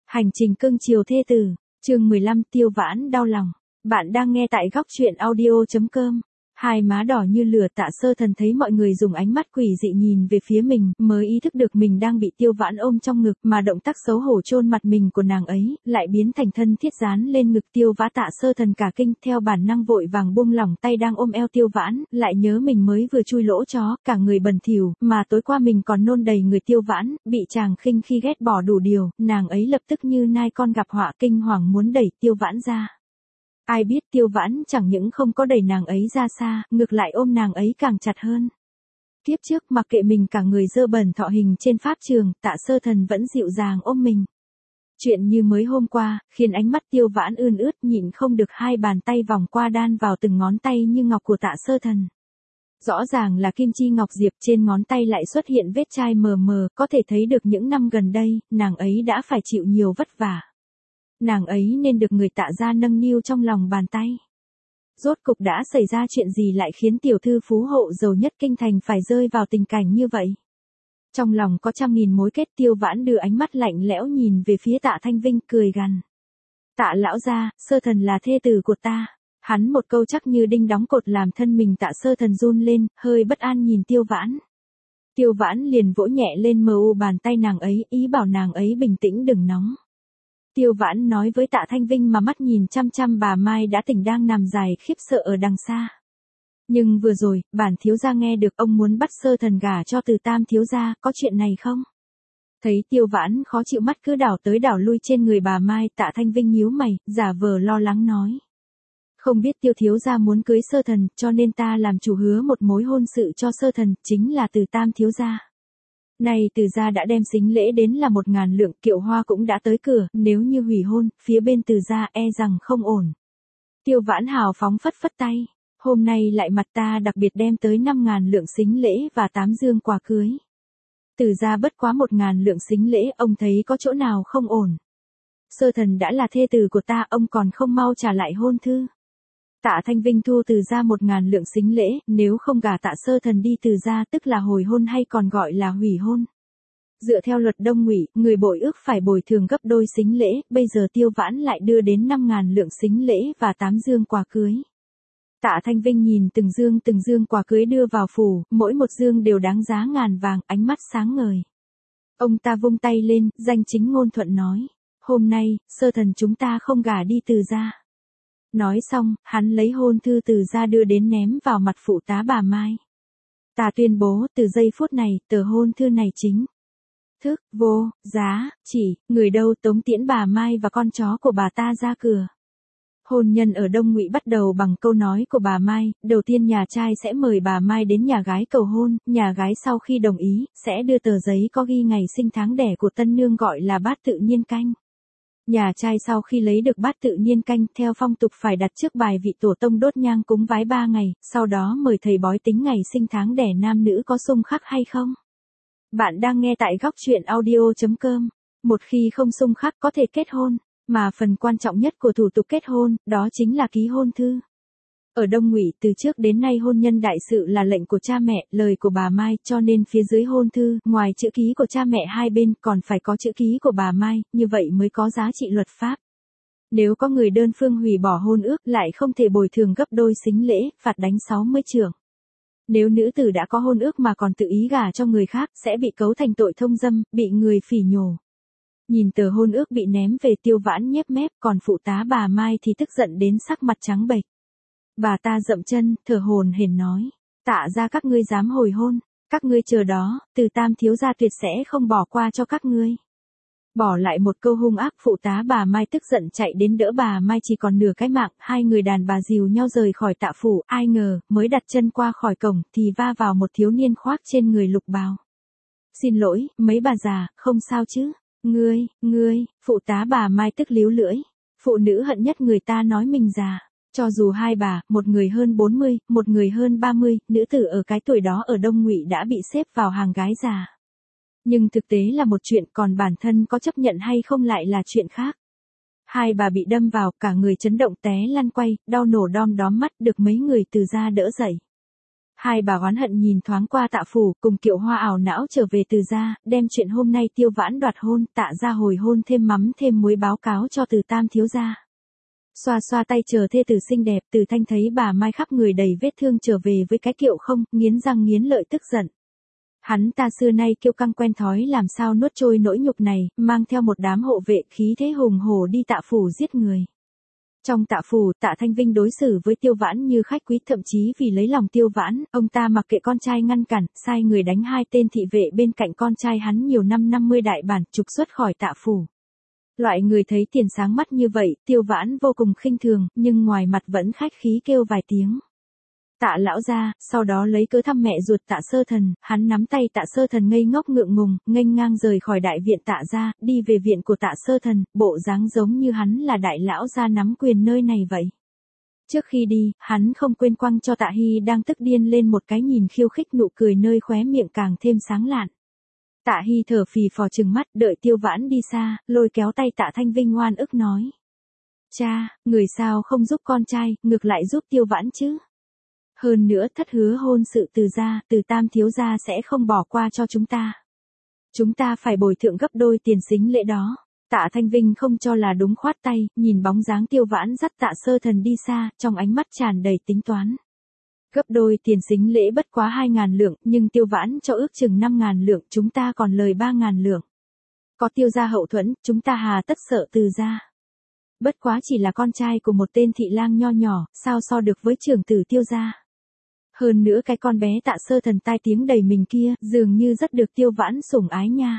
Hành trình cưng chiều thê tử, chương 15 Tiêu Vãn đau lòng. Bạn đang nghe tại góc truyện audio.com. Hai má đỏ như lửa, Tạ Sơ Thần thấy mọi người dùng ánh mắt quỷ dị nhìn về phía mình, mới ý thức được mình đang bị Tiêu Vãn ôm trong ngực, mà động tác xấu hổ chôn mặt mình của nàng ấy, lại biến thành thân thiết dán lên ngực Tiêu Vãn. Tạ Sơ Thần cả kinh, theo bản năng vội vàng buông lỏng tay đang ôm eo Tiêu Vãn, lại nhớ mình mới vừa chui lỗ chó, cả người bẩn thỉu, mà tối qua mình còn nôn đầy người Tiêu Vãn, bị chàng khinh khi ghét bỏ đủ điều, nàng ấy lập tức như nai con gặp họa, kinh hoàng muốn đẩy Tiêu Vãn ra. Ai biết Tiêu Vãn chẳng những không có đẩy nàng ấy ra xa, ngược lại ôm nàng ấy càng chặt hơn. Kiếp trước mặc kệ mình cả người dơ bẩn thọ hình trên pháp trường, Tạ Sơ Thần vẫn dịu dàng ôm mình. Chuyện như mới hôm qua, khiến ánh mắt Tiêu Vãn ươn ướt, nhịn không được hai bàn tay vòng qua đan vào từng ngón tay như ngọc của Tạ Sơ Thần. Rõ ràng là kim chi ngọc diệp, trên ngón tay lại xuất hiện vết chai mờ mờ, có thể thấy được những năm gần đây, nàng ấy đã phải chịu nhiều vất vả. Nàng ấy nên được người Tạ gia nâng niu trong lòng bàn tay. Rốt cục đã xảy ra chuyện gì lại khiến tiểu thư phú hộ giàu nhất kinh thành phải rơi vào tình cảnh như vậy? Trong lòng có trăm nghìn mối kết, Tiêu Vãn đưa ánh mắt lạnh lẽo nhìn về phía Tạ Thanh Vinh, cười gằn. Tạ lão gia, Sơ Thần là thê tử của ta. Hắn một câu chắc như đinh đóng cột làm thân mình Tạ Sơ Thần run lên, hơi bất an nhìn Tiêu Vãn. Tiêu Vãn liền vỗ nhẹ lên mờ u bàn tay nàng ấy, ý bảo nàng ấy bình tĩnh đừng nóng. Tiêu Vãn nói với Tạ Thanh Vinh mà mắt nhìn chăm chăm bà Mai đã tỉnh đang nằm dài khiếp sợ ở đằng xa. Nhưng vừa rồi, bản thiếu gia nghe được ông muốn bắt Sơ Thần gả cho Từ Tam thiếu gia, có chuyện này không? Thấy Tiêu Vãn khó chịu, mắt cứ đảo tới đảo lui trên người bà Mai, Tạ Thanh Vinh nhíu mày, giả vờ lo lắng nói. Không biết Tiêu thiếu gia muốn cưới Sơ Thần, cho nên ta làm chủ hứa một mối hôn sự cho Sơ Thần, chính là Từ Tam thiếu gia. Này Từ gia đã đem sính lễ đến là 1000 lượng, kiệu hoa cũng đã tới cửa, nếu như hủy hôn, phía bên Từ gia e rằng không ổn. Tiêu Vãn hào phóng phất phất tay, hôm nay lại mặt ta đặc biệt đem tới 5000 lượng sính lễ và 8 dương quà cưới. Từ gia bất quá 1000 lượng sính lễ, ông thấy có chỗ nào không ổn? Sơ Thần đã là thê tử của ta, ông còn không mau trả lại hôn thư. Tạ Thanh Vinh thu Từ gia 1000 lượng sính lễ, nếu không gả Tạ Sơ Thần đi Từ gia tức là hồi hôn hay còn gọi là hủy hôn. Dựa theo luật Đông Ngụy, người bội ước phải bồi thường gấp đôi sính lễ, bây giờ Tiêu Vãn lại đưa đến 5000 lượng sính lễ và 8 dương quà cưới. Tạ Thanh Vinh nhìn từng dương quà cưới đưa vào phủ, mỗi một dương đều đáng giá ngàn vàng, ánh mắt sáng ngời. Ông ta vung tay lên, danh chính ngôn thuận nói, hôm nay, Sơ Thần chúng ta không gả đi Từ gia. Nói xong, hắn lấy hôn thư Từ gia đưa đến ném vào mặt phụ tá bà Mai. Ta tuyên bố, từ giây phút này, tờ hôn thư này chính thức, vô giá, chỉ, người đâu tống tiễn bà Mai và con chó của bà ta ra cửa. Hôn nhân ở Đông Ngụy bắt đầu bằng câu nói của bà Mai, đầu tiên nhà trai sẽ mời bà Mai đến nhà gái cầu hôn, nhà gái sau khi đồng ý, sẽ đưa tờ giấy có ghi ngày sinh tháng đẻ của tân nương gọi là bát tự nhiên canh. Nhà trai sau khi lấy được bát tự nhiên canh, theo phong tục phải đặt trước bài vị tổ tông đốt nhang cúng vái 3 ngày, sau đó mời thầy bói tính ngày sinh tháng đẻ nam nữ có xung khắc hay không. Bạn đang nghe tại góc truyện audio.com. Một khi không xung khắc có thể kết hôn, mà phần quan trọng nhất của thủ tục kết hôn, đó chính là ký hôn thư. Ở Đông Ngụy, từ trước đến nay hôn nhân đại sự là lệnh của cha mẹ, lời của bà Mai, cho nên phía dưới hôn thư, ngoài chữ ký của cha mẹ hai bên, còn phải có chữ ký của bà Mai, như vậy mới có giá trị luật pháp. Nếu có người đơn phương hủy bỏ hôn ước, lại không thể bồi thường gấp đôi sính lễ, phạt đánh 60 chưởng. Nếu nữ tử đã có hôn ước mà còn tự ý gả cho người khác, sẽ bị cấu thành tội thông dâm, bị người phỉ nhổ. Nhìn tờ hôn ước bị ném về, Tiêu Vãn nhếch mép, còn phụ tá bà Mai thì tức giận đến sắc mặt trắng bệch. Bà ta dậm chân, thở hổn hển nói, Tạ gia các ngươi dám hồi hôn, các ngươi chờ đó, Từ Tam thiếu gia tuyệt sẽ không bỏ qua cho các ngươi. Bỏ lại một câu hung ác, phụ tá bà Mai tức giận chạy đến đỡ bà Mai chỉ còn nửa cái mạng, hai người đàn bà dìu nhau rời khỏi Tạ phủ, ai ngờ, mới đặt chân qua khỏi cổng, thì va vào một thiếu niên khoác trên người lục bào. Xin lỗi, mấy bà già, không sao chứ? Ngươi, phụ tá bà Mai tức líu lưỡi. Phụ nữ hận nhất người ta nói mình già. Cho dù hai bà, một người hơn 40, một người hơn 30, nữ tử ở cái tuổi đó ở Đông Ngụy đã bị xếp vào hàng gái già. Nhưng thực tế là một chuyện, còn bản thân có chấp nhận hay không lại là chuyện khác. Hai bà bị đâm vào, cả người chấn động té lăn quay, đau nổ đom đóm mắt, được mấy người Từ gia đỡ dậy. Hai bà oán hận nhìn thoáng qua Tạ Phủ, cùng Kiệu Hoa ảo não trở về Từ gia, đem chuyện hôm nay Tiêu Vãn đoạt hôn, Tạ gia hồi hôn thêm mắm thêm muối báo cáo cho Từ Tam thiếu gia. Xoa xoa tay chờ thê tử xinh đẹp, Từ Thanh thấy bà Mai khắp người đầy vết thương trở về với cái kiệu không, nghiến răng nghiến lợi tức giận. Hắn ta xưa nay kiêu căng quen thói làm sao nuốt trôi nỗi nhục này, mang theo một đám hộ vệ khí thế hùng hổ đi Tạ Phủ giết người. Trong Tạ Phủ, Tạ Thanh Vinh đối xử với Tiêu Vãn như khách quý, thậm chí vì lấy lòng Tiêu Vãn, ông ta mặc kệ con trai ngăn cản, sai người đánh hai tên thị vệ bên cạnh con trai hắn nhiều năm 50 đại bản, trục xuất khỏi Tạ Phủ. Loại người thấy tiền sáng mắt như vậy, Tiêu Vãn vô cùng khinh thường, nhưng ngoài mặt vẫn khách khí kêu vài tiếng. Tạ lão gia, sau đó lấy cớ thăm mẹ ruột Tạ Sơ Thần, hắn nắm tay Tạ Sơ Thần ngây ngốc ngượng ngùng, nghênh ngang rời khỏi đại viện Tạ gia, đi về viện của Tạ Sơ Thần, bộ dáng giống như hắn là đại lão gia nắm quyền nơi này vậy. Trước khi đi, hắn không quên quăng cho Tạ Hy đang tức điên lên một cái nhìn khiêu khích, nụ cười nơi khóe miệng càng thêm sáng lạn. Tạ Hy thở phì phò trừng mắt, đợi Tiêu Vãn đi xa, lôi kéo tay Tạ Thanh Vinh oan ức nói. Cha, người sao không giúp con trai, ngược lại giúp Tiêu Vãn chứ? Hơn nữa thất hứa hôn sự Từ gia, Từ Tam thiếu gia sẽ không bỏ qua cho chúng ta. Chúng ta phải bồi thượng gấp đôi tiền sính lễ đó. Tạ Thanh Vinh không cho là đúng, khoát tay, nhìn bóng dáng Tiêu Vãn dắt Tạ Sơ Thần đi xa, trong ánh mắt tràn đầy tính toán. Gấp đôi tiền sính lễ bất quá 2.000 lượng, nhưng Tiêu Vãn cho ước chừng 5.000 lượng, chúng ta còn lời 3.000 lượng. Có Tiêu gia hậu thuẫn, chúng ta hà tất sợ Từ gia. Bất quá chỉ là con trai của một tên thị lang nho nhỏ, sao so được với trưởng tử Tiêu gia. Hơn nữa cái con bé Tạ Sơ Thần tai tiếng đầy mình kia, dường như rất được Tiêu Vãn sủng ái nha.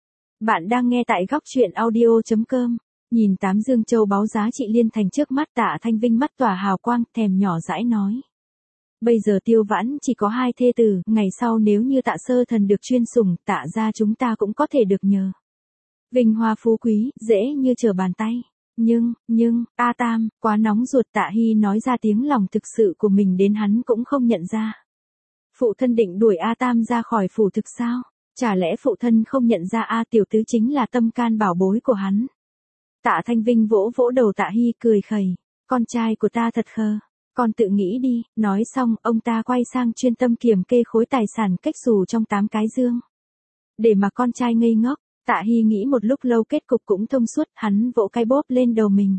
Bạn đang nghe tại góc truyện audio.com. Nhìn 8 dương châu báu giá trị liên thành trước mắt, Tạ Thanh Vinh mắt tỏa hào quang, thèm nhỏ dãi nói. Bây giờ Tiêu Vãn chỉ có 2 thê tử, ngày sau nếu như Tạ Sơ Thần được chuyên sủng, Tạ gia chúng ta cũng có thể được nhờ. Vinh hoa phú quý, dễ như trở bàn tay. Nhưng, A Tam, quá nóng ruột, Tạ Hy nói ra tiếng lòng thực sự của mình đến hắn cũng không nhận ra. Phụ thân định đuổi A Tam ra khỏi phủ thực sao? Chả lẽ phụ thân không nhận ra A tiểu tứ chính là tâm can bảo bối của hắn? Tạ Thanh Vinh vỗ vỗ đầu Tạ Hy cười khẩy. Con trai của ta thật khờ. Con tự nghĩ đi, nói xong, ông ta quay sang chuyên tâm kiểm kê khối tài sản cách xù trong 8 cái dương. Để mà con trai ngây ngốc, Tạ Hy nghĩ một lúc lâu kết cục cũng thông suốt, hắn vỗ cái bóp lên đầu mình.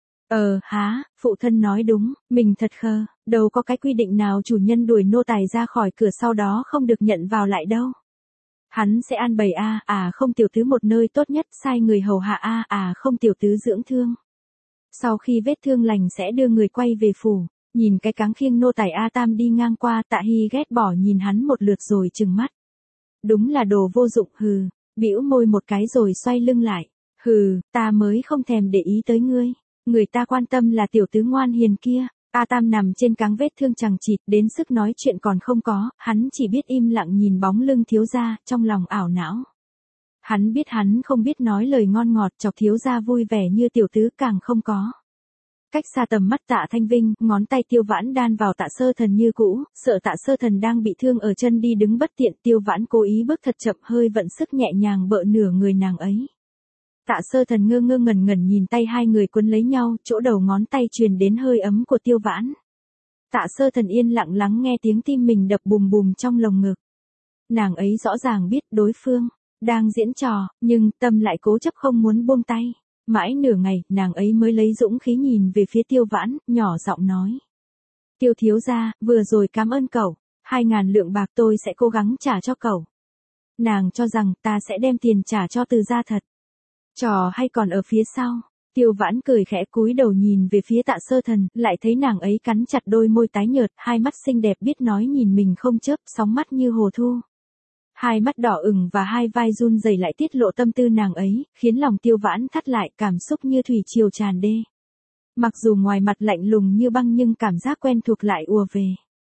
Phụ thân nói đúng, mình thật khờ, đâu có cái quy định nào chủ nhân đuổi nô tài ra khỏi cửa sau đó không được nhận vào lại đâu. Hắn sẽ an bày không tiểu tứ một nơi tốt nhất, sai người hầu hạ không tiểu tứ dưỡng thương. Sau khi vết thương lành sẽ đưa người quay về phủ, nhìn cái cáng khiêng nô tài A Tam đi ngang qua, Tạ Hy ghét bỏ nhìn hắn một lượt rồi trừng mắt. Đúng là đồ vô dụng, hừ, bĩu môi một cái rồi xoay lưng lại. Hừ, ta mới không thèm để ý tới ngươi. Người ta quan tâm là tiểu tứ ngoan hiền kia. A Tam nằm trên cáng vết thương chằng chịt, đến sức nói chuyện còn không có, hắn chỉ biết im lặng nhìn bóng lưng thiếu gia, trong lòng ảo não. Hắn biết hắn không biết nói lời ngon ngọt chọc thiếu gia vui vẻ như tiểu tứ càng không có. Cách xa tầm mắt Tạ Thanh Vinh, ngón tay Tiêu Vãn đan vào Tạ Sơ Thần như cũ, sợ Tạ Sơ Thần đang bị thương ở chân đi đứng bất tiện, Tiêu Vãn cố ý bước thật chậm, hơi vận sức nhẹ nhàng bợ nửa người nàng ấy. Tạ Sơ Thần ngơ ngơ ngẩn ngẩn nhìn tay hai người quấn lấy nhau, chỗ đầu ngón tay truyền đến hơi ấm của Tiêu Vãn. Tạ Sơ Thần yên lặng lắng nghe tiếng tim mình đập bùm bùm trong lồng ngực. Nàng ấy rõ ràng biết đối phương đang diễn trò, nhưng tâm lại cố chấp không muốn buông tay. Mãi nửa ngày, nàng ấy mới lấy dũng khí nhìn về phía Tiêu Vãn, nhỏ giọng nói. Tiêu thiếu gia, vừa rồi cảm ơn cậu, 2.000 lượng bạc tôi sẽ cố gắng trả cho cậu. Nàng cho rằng ta sẽ đem tiền trả cho Từ gia thật. Trò hay còn ở phía sau. Tiêu Vãn cười khẽ cúi đầu nhìn về phía Tạ Sơ Thần, lại thấy nàng ấy cắn chặt đôi môi tái nhợt, hai mắt xinh đẹp biết nói nhìn mình không chớp, sóng mắt như hồ thu. Hai mắt đỏ ửng và hai vai run rẩy lại tiết lộ tâm tư nàng ấy, khiến lòng Tiêu Vãn thắt lại, cảm xúc như thủy triều tràn đê. Mặc dù ngoài mặt lạnh lùng như băng nhưng cảm giác quen thuộc lại ùa về.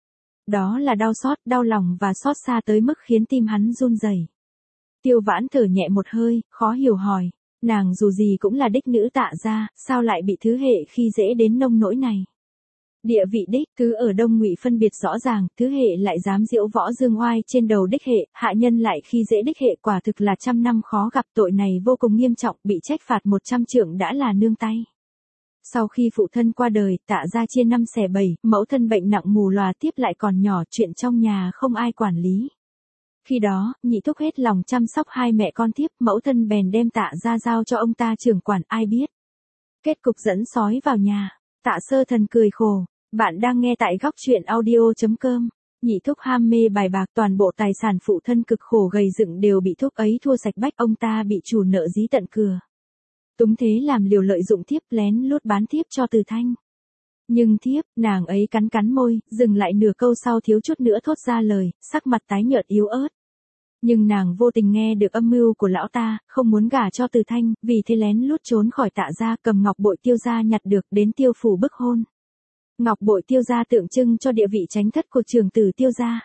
Đó là đau xót, đau lòng và xót xa tới mức khiến tim hắn run rẩy. Tiêu Vãn thở nhẹ một hơi, khó hiểu hỏi, nàng dù gì cũng là đích nữ Tạ gia, sao lại bị thứ hệ khi dễ đến nông nỗi này? Địa vị đích cứ ở Đông Ngụy phân biệt rõ ràng, thứ hệ lại dám diễu võ dương oai trên đầu đích hệ, hạ nhân lại khi dễ đích hệ, quả thực là trăm năm khó gặp, tội này vô cùng nghiêm trọng, bị trách phạt 100 trượng đã là nương tay. Sau khi phụ thân qua đời, Tạ gia chia 5 xẻ 7, mẫu thân bệnh nặng mù lòa tiếp lại còn nhỏ, chuyện trong nhà không ai quản lý. Khi đó, nhị thúc hết lòng chăm sóc hai mẹ con tiếp, mẫu thân bèn đem Tạ gia giao cho ông ta trưởng quản, ai biết. Kết cục dẫn sói vào nhà. Tạ Sơ Thần cười khổ. Bạn đang nghe tại góc truyện audio.com. Nhị thúc ham mê bài bạc, toàn bộ tài sản phụ thân cực khổ gầy dựng đều bị thúc ấy thua sạch bách, ông ta bị chủ nợ dí tận cửa. Túng thế làm liều lợi dụng thiếp, lén lút bán thiếp cho Từ Thanh. Nhưng thiếp, nàng ấy cắn cắn môi, dừng lại nửa câu sau thiếu chút nữa thốt ra lời, sắc mặt tái nhợt yếu ớt. Nhưng nàng vô tình nghe được âm mưu của lão ta, không muốn gả cho Từ Thanh, vì thế lén lút trốn khỏi Tạ gia, cầm ngọc bội Tiêu gia nhặt được đến Tiêu phủ bức hôn. Ngọc bội Tiêu gia tượng trưng cho địa vị chánh thất của trưởng tử Tiêu gia.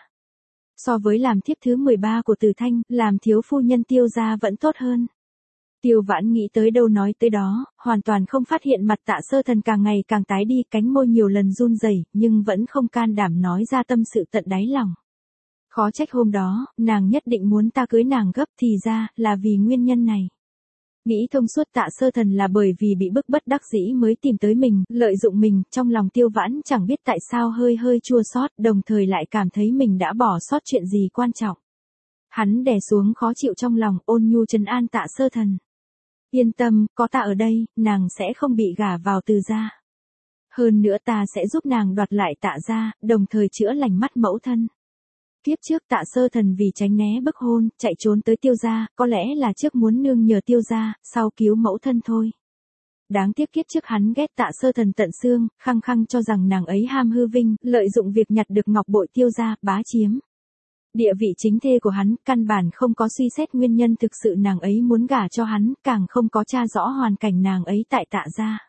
So với làm thiếp thứ 13 của Từ Thanh, làm thiếu phu nhân Tiêu gia vẫn tốt hơn. Tiêu Vãn nghĩ tới đâu nói tới đó, hoàn toàn không phát hiện mặt Tạ Sơ Thần càng ngày càng tái đi, cánh môi nhiều lần run rẩy, nhưng vẫn không can đảm nói ra tâm sự tận đáy lòng. Khó trách hôm đó, nàng nhất định muốn ta cưới nàng gấp, thì ra, là vì nguyên nhân này. Nghĩ thông suốt, Tạ Sơ Thần là bởi vì bị bức bất đắc dĩ mới tìm tới mình, lợi dụng mình, trong lòng Tiêu Vãn chẳng biết tại sao hơi hơi chua xót, đồng thời lại cảm thấy mình đã bỏ sót chuyện gì quan trọng. Hắn đè xuống khó chịu trong lòng, ôn nhu trấn an Tạ Sơ Thần. Yên tâm, có ta ở đây, nàng sẽ không bị gả vào Từ gia. Hơn nữa ta sẽ giúp nàng đoạt lại Tạ gia, đồng thời chữa lành mắt mẫu thân. Kiếp trước Tạ Sơ Thần vì tránh né bức hôn, chạy trốn tới Tiêu gia, có lẽ là trước muốn nương nhờ Tiêu gia, sau cứu mẫu thân thôi. Đáng tiếc kiếp trước hắn ghét Tạ Sơ Thần tận xương, khăng khăng cho rằng nàng ấy ham hư vinh, lợi dụng việc nhặt được ngọc bội Tiêu gia, bá chiếm địa vị chính thê của hắn, căn bản không có suy xét nguyên nhân thực sự nàng ấy muốn gả cho hắn, càng không có tra rõ hoàn cảnh nàng ấy tại Tạ gia.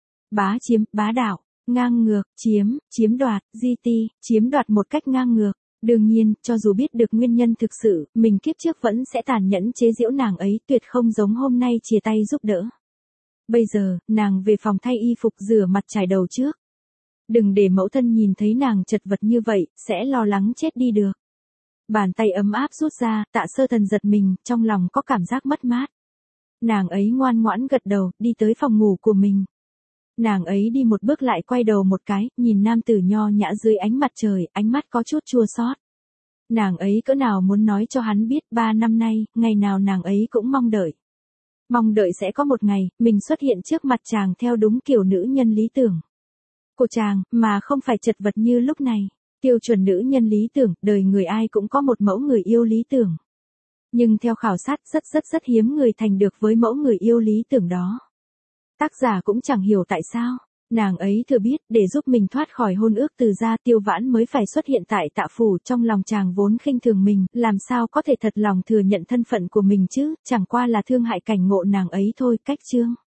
Bá chiếm, bá đạo, ngang ngược, chiếm đoạt, di ti, chiếm đoạt một cách ngang ngược. Đương nhiên, cho dù biết được nguyên nhân thực sự, mình kiếp trước vẫn sẽ tàn nhẫn chế giễu nàng ấy, tuyệt không giống hôm nay chia tay giúp đỡ. Bây giờ, nàng về phòng thay y phục, rửa mặt chải đầu trước. Đừng để mẫu thân nhìn thấy nàng chật vật như vậy, sẽ lo lắng chết đi được. Bàn tay ấm áp rút ra, Tạ Sơ Thần giật mình, trong lòng có cảm giác mất mát. Nàng ấy ngoan ngoãn gật đầu, đi tới phòng ngủ của mình. Nàng ấy đi một bước lại quay đầu một cái, nhìn nam tử nho nhã dưới ánh mặt trời, ánh mắt có chút chua xót. Nàng ấy cỡ nào muốn nói cho hắn biết 3 năm nay, ngày nào nàng ấy cũng mong đợi. Mong đợi sẽ có một ngày, mình xuất hiện trước mặt chàng theo đúng kiểu nữ nhân lý tưởng của chàng, mà không phải chật vật như lúc này. Tiêu chuẩn nữ nhân lý tưởng, đời người ai cũng có một mẫu người yêu lý tưởng. Nhưng theo khảo sát, rất hiếm người thành được với mẫu người yêu lý tưởng đó. Tác giả cũng chẳng hiểu tại sao, nàng ấy thừa biết, để giúp mình thoát khỏi hôn ước Từ gia, Tiêu Vãn mới phải xuất hiện tại Tạ phủ, trong lòng chàng vốn khinh thường mình, làm sao có thể thật lòng thừa nhận thân phận của mình chứ, chẳng qua là thương hại cảnh ngộ nàng ấy thôi. Cách chương